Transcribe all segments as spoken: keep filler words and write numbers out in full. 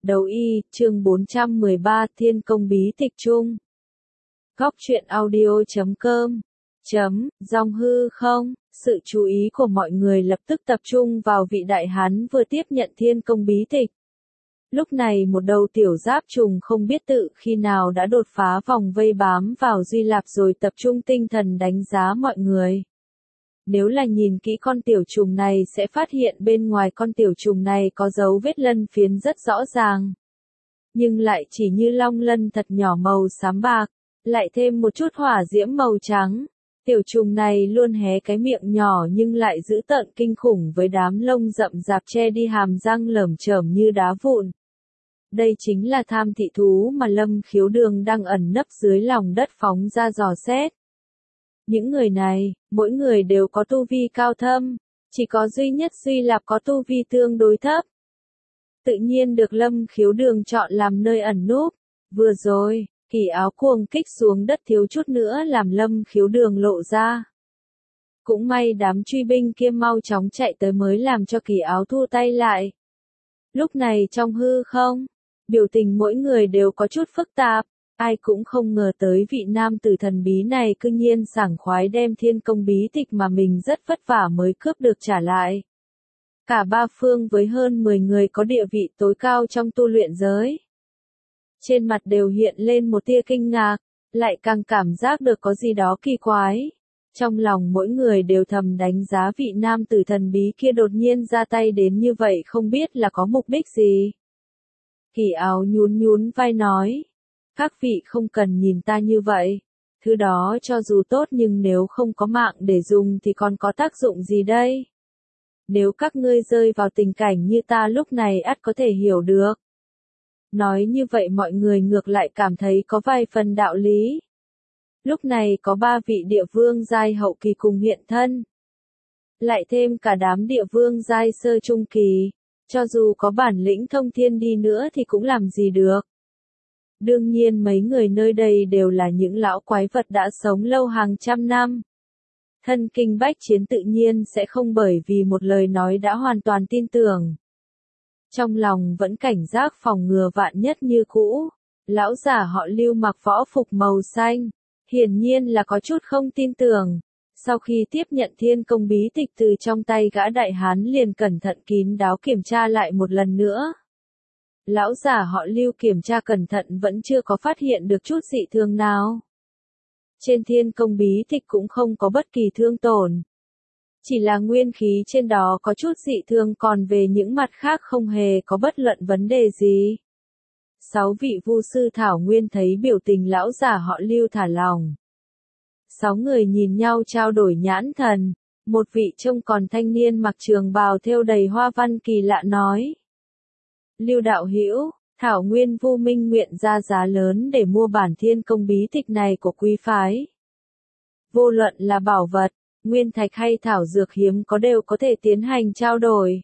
Đấu y, chương bốn trăm mười ba, Thiên Công Bí Tịch Chung. Góc truyện audio chấm com. Chấm, dòng hư không, sự chú ý của mọi người lập tức tập trung vào vị đại hán vừa tiếp nhận Thiên Công Bí Tịch. Lúc này một đầu tiểu giáp trùng không biết tự khi nào đã đột phá vòng vây bám vào Duy Lạp rồi tập trung tinh thần đánh giá mọi người. Nếu là nhìn kỹ con tiểu trùng này sẽ phát hiện bên ngoài con tiểu trùng này có dấu vết lân phiến rất rõ ràng. Nhưng lại chỉ như long lân thật nhỏ màu xám bạc, lại thêm một chút hỏa diễm màu trắng. Tiểu trùng này luôn hé cái miệng nhỏ nhưng lại dữ tợn kinh khủng với đám lông rậm rạp che đi hàm răng lởm chởm như đá vụn. Đây chính là tham thị thú mà Lâm Khiếu Đường đang ẩn nấp dưới lòng đất phóng ra dò xét. Những người này, mỗi người đều có tu vi cao thâm, chỉ có duy nhất Duy Lạp có tu vi tương đối thấp. Tự nhiên được Lâm Khiếu Đường chọn làm nơi ẩn núp. Vừa rồi, Kỳ Áo cuồng kích xuống đất thiếu chút nữa làm Lâm Khiếu Đường lộ ra. Cũng may đám truy binh kia mau chóng chạy tới mới làm cho Kỳ Áo thu tay lại. Lúc này trong hư không, biểu tình mỗi người đều có chút phức tạp. Ai cũng không ngờ tới vị nam tử thần bí này cư nhiên sảng khoái đem Thiên Công Bí Tịch mà mình rất vất vả mới cướp được trả lại. Cả ba phương với hơn mười người có địa vị tối cao trong tu luyện giới. Trên mặt đều hiện lên một tia kinh ngạc, lại càng cảm giác được có gì đó kỳ quái. Trong lòng mỗi người đều thầm đánh giá vị nam tử thần bí kia đột nhiên ra tay đến như vậy không biết là có mục đích gì. Kỳ Áo nhún nhún vai nói. Các vị không cần nhìn ta như vậy. Thứ đó cho dù tốt nhưng nếu không có mạng để dùng thì còn có tác dụng gì đây? Nếu các ngươi rơi vào tình cảnh như ta lúc này ắt có thể hiểu được. Nói như vậy mọi người ngược lại cảm thấy có vài phần đạo lý. Lúc này có ba vị địa vương giai hậu kỳ cùng hiện thân. Lại thêm cả đám địa vương giai sơ trung kỳ. Cho dù có bản lĩnh thông thiên đi nữa thì cũng làm gì được. Đương nhiên mấy người nơi đây đều là những lão quái vật đã sống lâu hàng trăm năm. Thân kinh bách chiến tự nhiên sẽ không bởi vì một lời nói đã hoàn toàn tin tưởng. Trong lòng vẫn cảnh giác phòng ngừa vạn nhất như cũ. Lão giả họ Lưu mặc võ phục màu xanh, hiển nhiên là có chút không tin tưởng. Sau khi tiếp nhận Thiên Công Bí Tịch từ trong tay gã đại hán liền cẩn thận kín đáo kiểm tra lại một lần nữa. Lão giả họ Lưu kiểm tra cẩn thận vẫn chưa có phát hiện được chút dị thường nào. Trên Thiên Công Bí Tịch cũng không có bất kỳ thương tổn. Chỉ là nguyên khí trên đó có chút dị thường, còn về những mặt khác không hề có bất luận vấn đề gì. Sáu vị vu sư thảo nguyên thấy biểu tình lão giả họ Lưu thả lòng. Sáu người nhìn nhau trao đổi nhãn thần. Một vị trông còn thanh niên mặc trường bào thêu đầy hoa văn kỳ lạ nói. Lưu đạo hữu, Thảo Nguyên Vu Minh nguyện ra giá lớn để mua bản Thiên Công Bí Tịch này của quý phái. Vô luận là bảo vật, nguyên thạch hay thảo dược hiếm có đều có thể tiến hành trao đổi.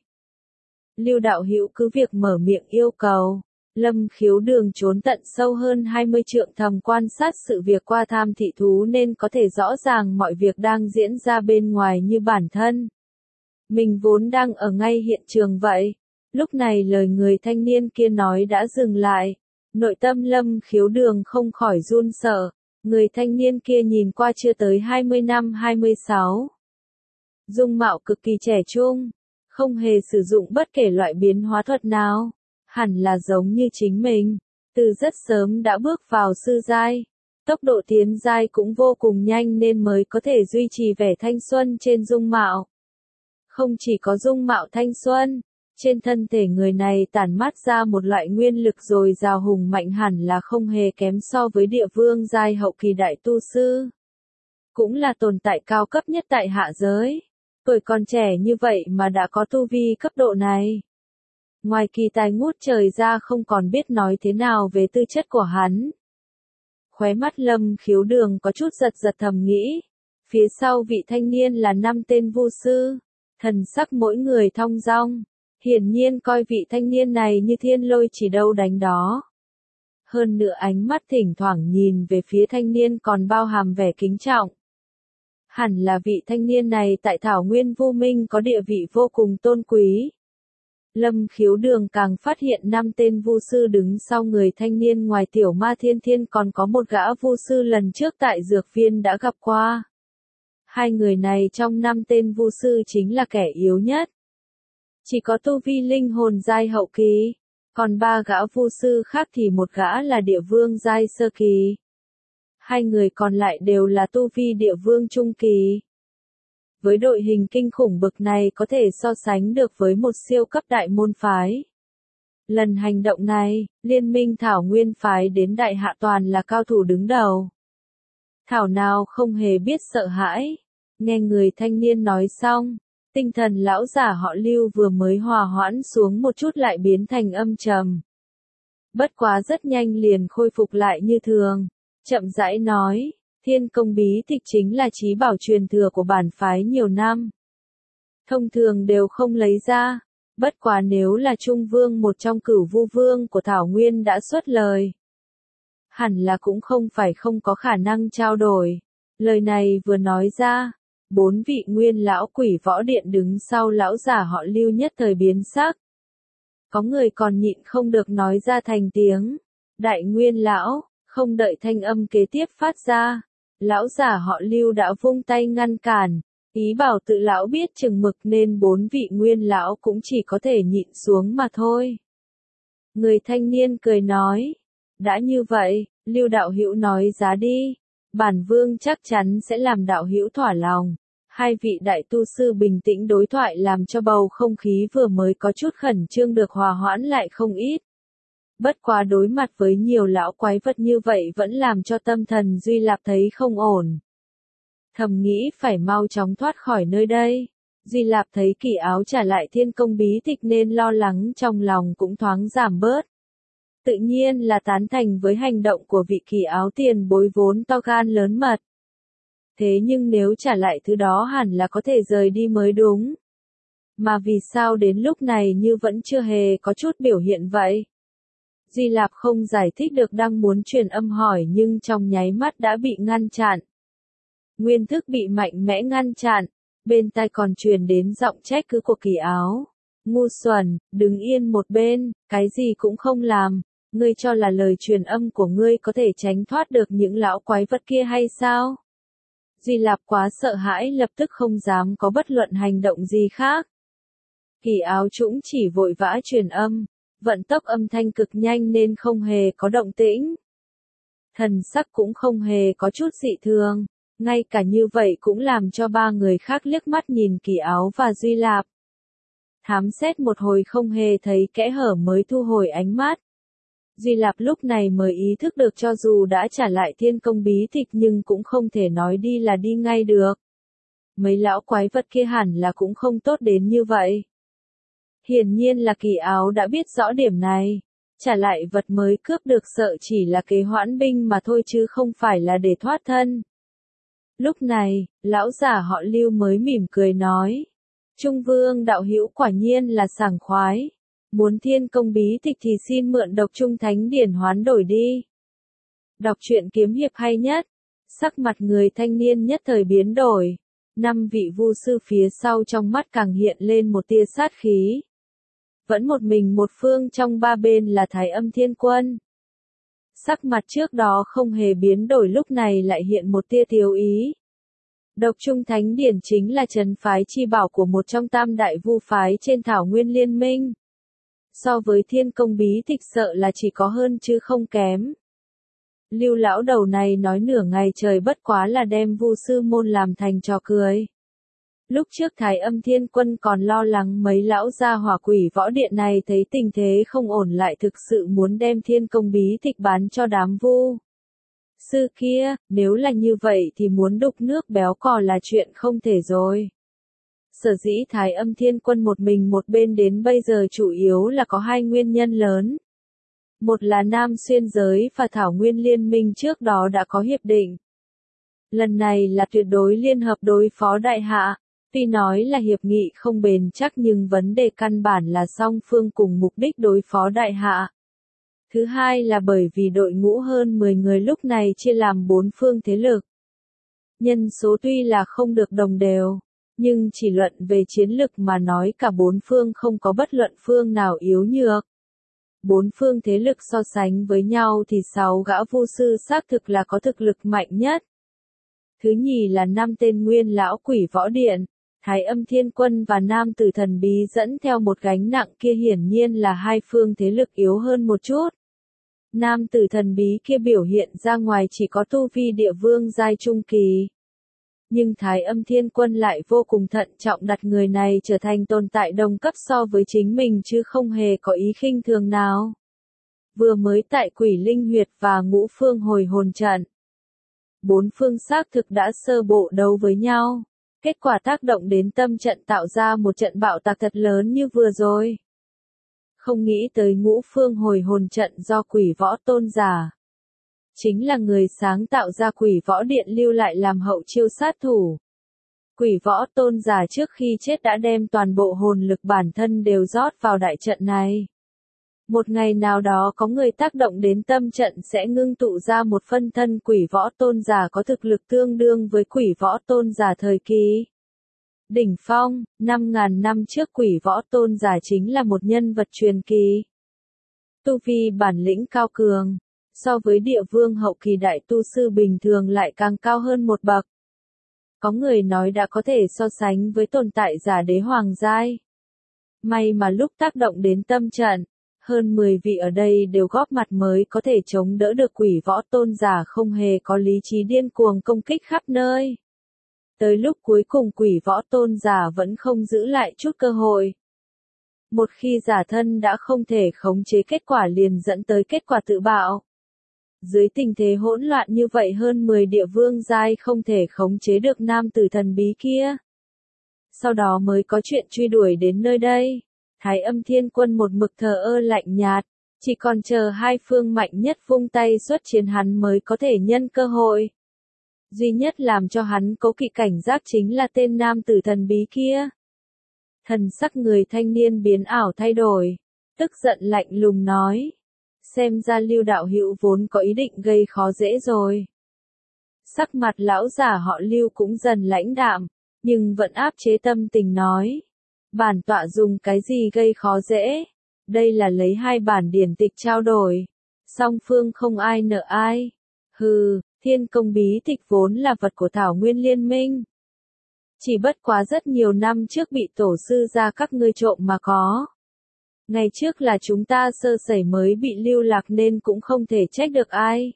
Lưu đạo hữu cứ việc mở miệng yêu cầu. Lâm Khiếu Đường trốn tận sâu hơn hai mươi trượng thầm quan sát sự việc qua tham thị thú nên có thể rõ ràng mọi việc đang diễn ra bên ngoài như bản thân. Mình vốn đang ở ngay hiện trường vậy. Lúc này lời người thanh niên kia nói đã dừng lại. Nội tâm Lâm Khiếu Đường không khỏi run sợ. Người thanh niên kia nhìn qua chưa tới hai mươi năm hai mươi sáu. Dung mạo cực kỳ trẻ trung. Không hề sử dụng bất kể loại biến hóa thuật nào. Hẳn là giống như chính mình. Từ rất sớm đã bước vào sư giai. Tốc độ tiến giai cũng vô cùng nhanh nên mới có thể duy trì vẻ thanh xuân trên dung mạo. Không chỉ có dung mạo thanh xuân. Trên thân thể người này tản mát ra một loại nguyên lực dồi dào hùng mạnh hẳn là không hề kém so với địa vương giai hậu kỳ đại tu sư. Cũng là tồn tại cao cấp nhất tại hạ giới. Tuổi còn trẻ như vậy mà đã có tu vi cấp độ này. Ngoài kỳ tài ngút trời ra không còn biết nói thế nào về tư chất của hắn. Khóe mắt Lâm Khiếu Đường có chút giật giật thầm nghĩ. Phía sau vị thanh niên là năm tên vu sư. Thần sắc mỗi người thong dong. Hiển nhiên coi vị thanh niên này như thiên lôi chỉ đâu đánh đó. Hơn nữa ánh mắt thỉnh thoảng nhìn về phía thanh niên còn bao hàm vẻ kính trọng. Hẳn là vị thanh niên này tại Thảo Nguyên Vu Minh có địa vị vô cùng tôn quý. Lâm Khiếu Đường càng phát hiện năm tên vu sư đứng sau người thanh niên ngoài Tiểu Ma Thiên Thiên còn có một gã vu sư lần trước tại dược viên đã gặp qua. Hai người này trong năm tên vu sư chính là kẻ yếu nhất. Chỉ có tu vi linh hồn giai hậu kỳ, còn ba gã vu sư khác thì một gã là địa vương giai sơ kỳ. Hai người còn lại đều là tu vi địa vương trung kỳ. Với đội hình kinh khủng bực này có thể so sánh được với một siêu cấp đại môn phái. Lần hành động này, Liên minh Thảo Nguyên phái đến đại hạ toàn là cao thủ đứng đầu. Thảo nào không hề biết sợ hãi. Nghe người thanh niên nói xong, tinh thần lão giả họ Lưu vừa mới hòa hoãn xuống một chút lại biến thành âm trầm. Bất quá rất nhanh liền khôi phục lại như thường, chậm rãi nói, Thiên Công bí tịch chính là chí bảo truyền thừa của bản phái nhiều năm. Thông thường đều không lấy ra, bất quá nếu là Trung Vương một trong cửu vu vương của Thảo Nguyên đã xuất lời. Hẳn là cũng không phải không có khả năng trao đổi. Lời này vừa nói ra, bốn vị nguyên lão quỷ võ điện đứng sau lão giả họ Lưu nhất thời biến sắc. Có người còn nhịn không được nói ra thành tiếng. Đại nguyên lão, không đợi thanh âm kế tiếp phát ra. Lão giả họ Lưu đã vung tay ngăn cản, ý bảo tự lão biết chừng mực nên bốn vị nguyên lão cũng chỉ có thể nhịn xuống mà thôi. Người thanh niên cười nói, đã như vậy, Lưu đạo hữu nói giá đi, bản vương chắc chắn sẽ làm đạo hữu thỏa lòng. Hai vị đại tu sư bình tĩnh đối thoại làm cho bầu không khí vừa mới có chút khẩn trương được hòa hoãn lại không ít. Bất quá đối mặt với nhiều lão quái vật như vậy vẫn làm cho tâm thần Duy Lạp thấy không ổn. Thầm nghĩ phải mau chóng thoát khỏi nơi đây. Duy Lạp thấy Kỳ Áo trả lại Thiên Công bí tịch nên lo lắng trong lòng cũng thoáng giảm bớt. Tự nhiên là tán thành với hành động của vị Kỳ Áo tiền bối vốn to gan lớn mật. Thế nhưng nếu trả lại thứ đó hẳn là có thể rời đi mới đúng. Mà vì sao đến lúc này như vẫn chưa hề có chút biểu hiện vậy? Duy Lạp không giải thích được đang muốn truyền âm hỏi nhưng trong nháy mắt đã bị ngăn chặn. Nguyên thức bị mạnh mẽ ngăn chặn, bên tai còn truyền đến giọng trách cứ của Kỳ Áo. Ngu xuẩn, đứng yên một bên, cái gì cũng không làm, ngươi cho là lời truyền âm của ngươi có thể tránh thoát được những lão quái vật kia hay sao? Duy Lạp quá sợ hãi lập tức không dám có bất luận hành động gì khác. Kỳ Áo Trũng chỉ vội vã truyền âm, vận tốc âm thanh cực nhanh nên không hề có động tĩnh. Thần sắc cũng không hề có chút dị thường, ngay cả như vậy cũng làm cho ba người khác liếc mắt nhìn Kỳ Áo và Duy Lạp. Thám xét một hồi không hề thấy kẽ hở mới thu hồi ánh mắt. Duy Lạp lúc này mới ý thức được cho dù đã trả lại Thiên Công bí tịch nhưng cũng không thể nói đi là đi ngay được. Mấy lão quái vật kia hẳn là cũng không tốt đến như vậy. Hiển nhiên là Kỳ Áo đã biết rõ điểm này. Trả lại vật mới cướp được sợ chỉ là kế hoãn binh mà thôi chứ không phải là để thoát thân. Lúc này, lão giả họ Lưu mới mỉm cười nói. Trung Vương đạo hữu quả nhiên là sảng khoái. Muốn Thiên Công bí tịch thì xin mượn Độc Trung Thánh Điển hoán đổi đi. Đọc truyện kiếm hiệp hay nhất. Sắc mặt người thanh niên nhất thời biến đổi. Năm vị vu sư phía sau trong mắt càng hiện lên một tia sát khí. Vẫn một mình một phương trong ba bên là Thái Âm Thiên Quân. Sắc mặt trước đó không hề biến đổi lúc này lại hiện một tia thiếu ý. Độc Trung Thánh Điển chính là trấn phái chi bảo của một trong tam đại vu phái trên Thảo Nguyên Liên Minh. So với Thiên Công bí tịch sợ là chỉ có hơn chứ không kém. Lưu lão đầu này nói nửa ngày trời bất quá là đem vu sư môn làm thành trò cười. Lúc trước Thái Âm Thiên Quân còn lo lắng mấy lão gia hỏa quỷ võ điện này thấy tình thế không ổn lại thực sự muốn đem Thiên Công bí tịch bán cho đám vu sư kia, nếu là như vậy thì muốn đục nước béo cò là chuyện không thể rồi. Sở dĩ Thái Âm Thiên Quân một mình một bên đến bây giờ chủ yếu là có hai nguyên nhân lớn. Một là Nam Xuyên Giới và Thảo Nguyên Liên Minh trước đó đã có hiệp định. Lần này là tuyệt đối liên hợp đối phó đại hạ. Tuy nói là hiệp nghị không bền chắc nhưng vấn đề căn bản là song phương cùng mục đích đối phó đại hạ. Thứ hai là bởi vì đội ngũ hơn mười người lúc này chia làm bốn phương thế lực. Nhân số tuy là không được đồng đều, Nhưng chỉ luận về chiến lực mà nói cả bốn phương không có bất luận phương nào yếu nhược. Bốn phương thế lực so sánh với nhau thì sáu gã vu sư xác thực là có thực lực mạnh nhất. Thứ nhì là năm tên nguyên lão quỷ võ điện, Thái Âm Thiên Quân và Nam Tử Thần Bí dẫn theo một gánh nặng kia hiển nhiên là hai phương thế lực yếu hơn một chút. Nam Tử Thần Bí kia biểu hiện ra ngoài chỉ có tu vi địa vương giai trung kỳ. Nhưng Thái Âm Thiên Quân lại vô cùng thận trọng đặt người này trở thành tồn tại đồng cấp so với chính mình chứ không hề có ý khinh thường nào. Vừa mới tại Quỷ Linh Huyệt và Ngũ Phương Hồi Hồn Trận, bốn phương xác thực đã sơ bộ đấu với nhau. Kết quả tác động đến tâm trận tạo ra một trận bạo tạc thật lớn như vừa rồi. Không nghĩ tới Ngũ Phương Hồi Hồn Trận do Quỷ Võ Tôn giả. Chính là người sáng tạo ra Quỷ Võ Điện lưu lại làm hậu chiêu sát thủ. Quỷ Võ Tôn giả trước khi chết đã đem toàn bộ hồn lực bản thân đều rót vào đại trận này. Một ngày nào đó có người tác động đến tâm trận sẽ ngưng tụ ra một phân thân Quỷ Võ Tôn giả có thực lực tương đương với Quỷ Võ Tôn giả thời kỳ đỉnh phong. Năm ngàn năm trước Quỷ Võ Tôn giả chính là một nhân vật truyền kỳ. Tu vi bản lĩnh cao cường, so với địa vương hậu kỳ đại tu sư bình thường lại càng cao hơn một bậc. Có người nói đã có thể so sánh với tồn tại giả đế hoàng giai. May mà lúc tác động đến tâm trận, hơn mười vị ở đây đều góp mặt mới có thể chống đỡ được Quỷ Võ Tôn giả không hề có lý trí điên cuồng công kích khắp nơi. Tới lúc cuối cùng Quỷ Võ Tôn giả vẫn không giữ lại chút cơ hội. Một khi giả thân đã không thể khống chế kết quả liền dẫn tới kết quả tự bạo. Dưới tình thế hỗn loạn như vậy hơn mười địa vương giai không thể khống chế được Nam Tử Thần Bí kia. Sau đó mới có chuyện truy đuổi đến nơi đây. Thái Âm Thiên Quân một mực thờ ơ lạnh nhạt, chỉ còn chờ hai phương mạnh nhất vung tay xuất chiến hắn mới có thể nhân cơ hội. Duy nhất làm cho hắn cố kỵ cảnh giác chính là tên Nam Tử Thần Bí kia. Thần sắc người thanh niên biến ảo thay đổi, tức giận lạnh lùng nói. Xem ra Lưu đạo hữu vốn có ý định gây khó dễ rồi. Sắc mặt lão giả họ Lưu cũng dần lãnh đạm, nhưng vẫn áp chế tâm tình nói. Bản tọa dùng cái gì gây khó dễ? Đây là lấy hai bản điển tịch trao đổi. Song phương không ai nợ ai. Hừ, Thiên Công bí tịch vốn là vật của Thảo Nguyên Liên Minh. Chỉ bất quá rất nhiều năm trước bị tổ sư gia các ngươi trộm mà có. Ngày trước là chúng ta sơ sẩy mới bị lưu lạc nên cũng không thể trách được ai.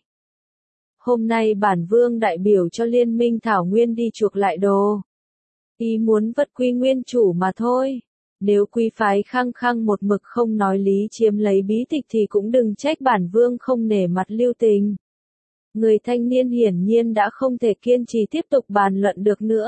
Hôm nay bản vương đại biểu cho Liên Minh Thảo Nguyên đi chuộc lại đồ. Ý muốn vật quy nguyên chủ mà thôi. Nếu quý phái khăng khăng một mực không nói lý chiếm lấy bí tịch thì cũng đừng trách bản vương không nể mặt lưu tình. Người thanh niên hiển nhiên đã không thể kiên trì tiếp tục bàn luận được nữa.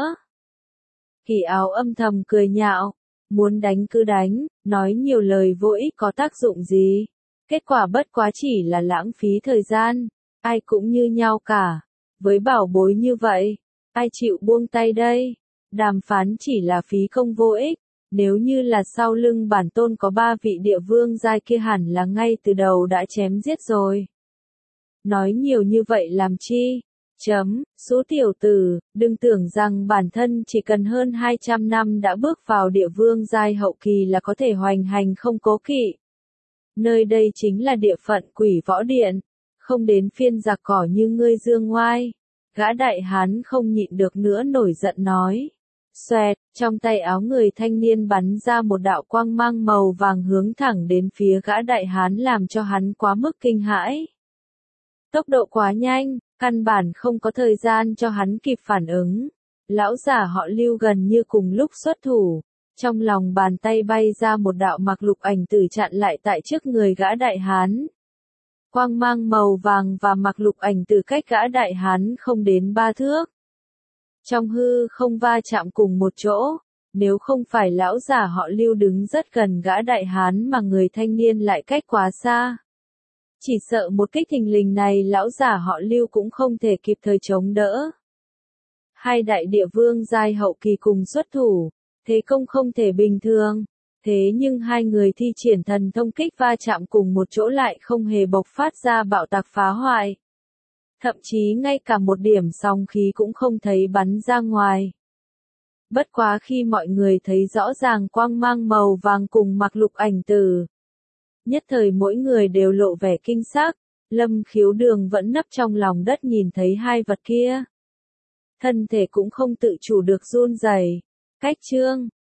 Kỳ Áo âm thầm cười nhạo, muốn đánh cứ đánh, nói nhiều lời vô ích có tác dụng gì. Kết quả bất quá chỉ là lãng phí thời gian, ai cũng như nhau cả. Với bảo bối như vậy, ai chịu buông tay đây? Đàm phán chỉ là phí công vô ích, nếu như là sau lưng bản tôn có ba vị địa vương giai kia hẳn là ngay từ đầu đã chém giết rồi. Nói nhiều như vậy làm chi? Chấm, số tiểu tử, đừng tưởng rằng bản thân chỉ cần hơn hai trăm năm đã bước vào địa vương giai hậu kỳ là có thể hoành hành không cố kỵ. Nơi đây chính là địa phận Quỷ Võ Điện, không đến phiên giặc cỏ như ngươi dương ngoai. Gã đại hán không nhịn được nữa nổi giận nói. Xoẹt, trong tay áo người thanh niên bắn ra một đạo quang mang màu vàng hướng thẳng đến phía gã đại hán làm cho hắn quá mức kinh hãi. Tốc độ quá nhanh, căn bản không có thời gian cho hắn kịp phản ứng. Lão giả họ Lưu gần như cùng lúc xuất thủ, trong lòng bàn tay bay ra một đạo mặc lục ảnh tử chặn lại tại trước người gã đại hán. Quang mang màu vàng và mặc lục ảnh tử cách gã đại hán không đến ba thước. Trong hư không va chạm cùng một chỗ, nếu không phải lão giả họ Lưu đứng rất gần gã đại hán mà người thanh niên lại cách quá xa. Chỉ sợ một kích thình lình này lão giả họ Lưu cũng không thể kịp thời chống đỡ. Hai đại địa vương giai hậu kỳ cùng xuất thủ, thế công không thể bình thường. Thế nhưng hai người thi triển thần thông kích va chạm cùng một chỗ lại không hề bộc phát ra bạo tạc phá hoại. Thậm chí ngay cả một điểm sóng khí cũng không thấy bắn ra ngoài. Bất quá khi mọi người thấy rõ ràng quang mang màu vàng cùng mặc lục ảnh tử. Nhất thời mỗi người đều lộ vẻ kinh sắc, Lâm Khiếu Đường vẫn nấp trong lòng đất nhìn thấy hai vật kia. Thân thể cũng không tự chủ được run rẩy. Cách chương